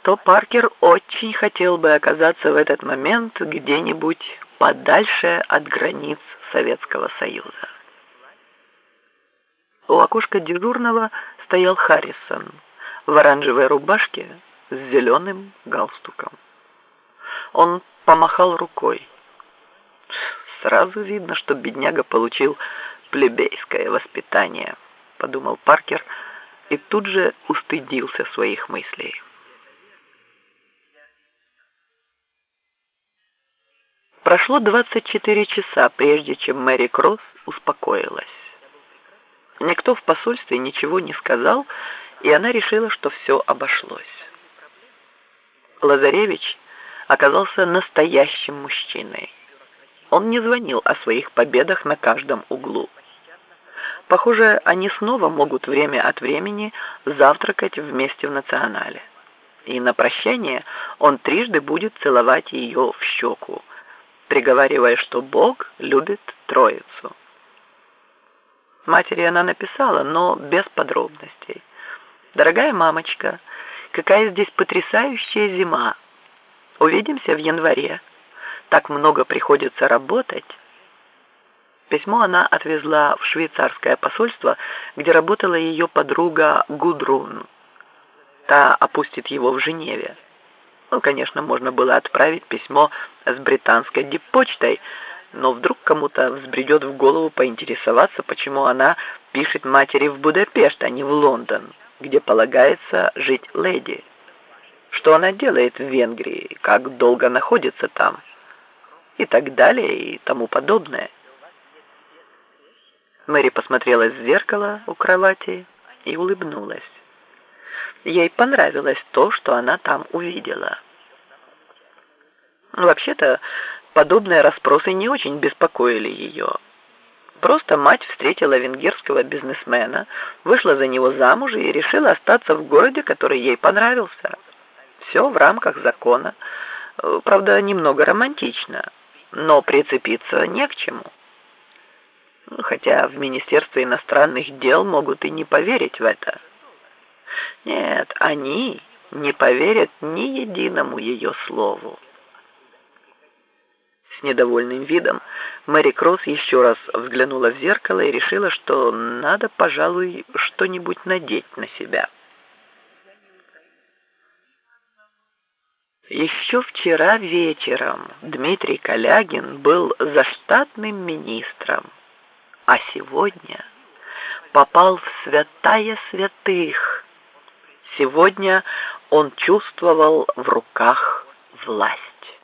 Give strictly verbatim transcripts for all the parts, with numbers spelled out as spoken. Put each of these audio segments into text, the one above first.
то Паркер очень хотел бы оказаться в этот момент где-нибудь подальше от границ Советского Союза. У окошка дежурного стоял Харрисон в оранжевой рубашке с зеленым галстуком. Он помахал рукой. Сразу видно, что бедняга получил плебейское воспитание, подумал Паркер и тут же устыдился своих мыслей. Прошло двадцать четыре часа, прежде чем Мэри Кросс успокоилась. Никто в посольстве ничего не сказал, и она решила, что все обошлось. Лазаревич оказался настоящим мужчиной. Он не звонил о своих победах на каждом углу. Похоже, они снова могут время от времени завтракать вместе в Национале. И на прощание он трижды будет целовать ее в щеку, приговаривая, что Бог любит Троицу. Матери она написала, но без подробностей. «Дорогая мамочка, какая здесь потрясающая зима! Увидимся в январе. Так много приходится работать». Письмо она отвезла в швейцарское посольство, где работала ее подруга Гудрун. Та опустит его в Женеве. Ну, конечно, можно было отправить письмо с британской диппочтой, но вдруг кому-то взбредет в голову поинтересоваться, почему она пишет матери в Будапешт, а не в Лондон, где полагается жить леди. Что она делает в Венгрии, как долго находится там, и так далее, и тому подобное. Мэри посмотрела в зеркало у кровати и улыбнулась. Ей понравилось то, что она там увидела. Вообще-то, подобные расспросы не очень беспокоили ее. Просто мать встретила венгерского бизнесмена, вышла за него замуж и решила остаться в городе, который ей понравился. Все в рамках закона. Правда, немного романтично, но прицепиться не к чему. Хотя в Министерстве иностранных дел могут и не поверить в это. Нет, они не поверят ни единому ее слову. С недовольным видом Мэри Кросс еще раз взглянула в зеркало и решила, что надо, пожалуй, что-нибудь надеть на себя. Еще вчера вечером Дмитрий Калягин был заштатным министром, а сегодня попал в святая святых. Сегодня он чувствовал в руках власть.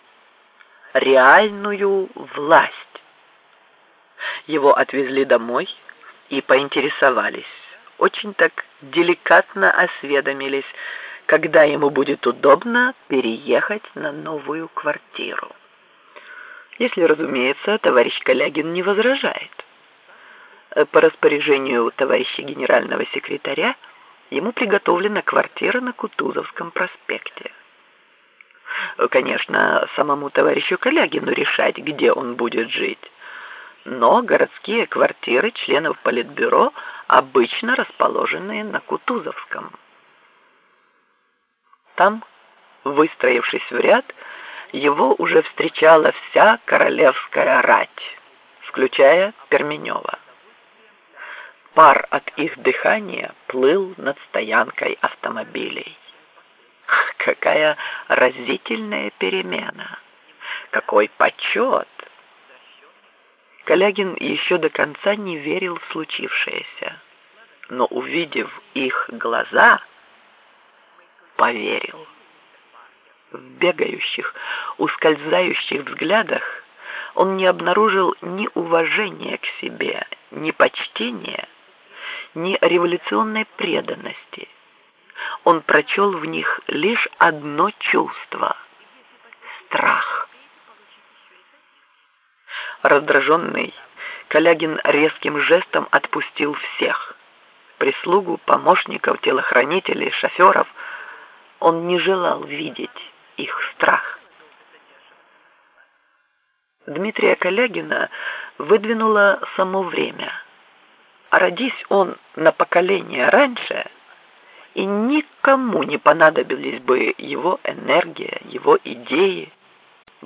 Реальную власть. Его отвезли домой и поинтересовались. Очень так деликатно осведомились, когда ему будет удобно переехать на новую квартиру. Если, разумеется, товарищ Калягин не возражает. По распоряжению товарища генерального секретаря ему приготовлена квартира на Кутузовском проспекте. Конечно, самому товарищу Калягину решать, где он будет жить, но городские квартиры членов Политбюро обычно расположены на Кутузовском. Там, выстроившись в ряд, его уже встречала вся королевская рать, включая Перменева. Пар от их дыхания плыл над стоянкой автомобилей. Какая разительная перемена! Какой почет! Калягин еще до конца не верил в случившееся, но, увидев их глаза, поверил. В бегающих, ускользающих взглядах он не обнаружил ни уважения к себе, ни почтения, ни революционной преданности. Он прочел в них лишь одно чувство – страх. Раздраженный, Калягин резким жестом отпустил всех – прислугу, помощников, телохранителей, шоферов. Он не желал видеть их страх. Дмитрия Калягина выдвинуло само время. А родись он на поколение раньше, и никому не понадобились бы его энергия, его идеи.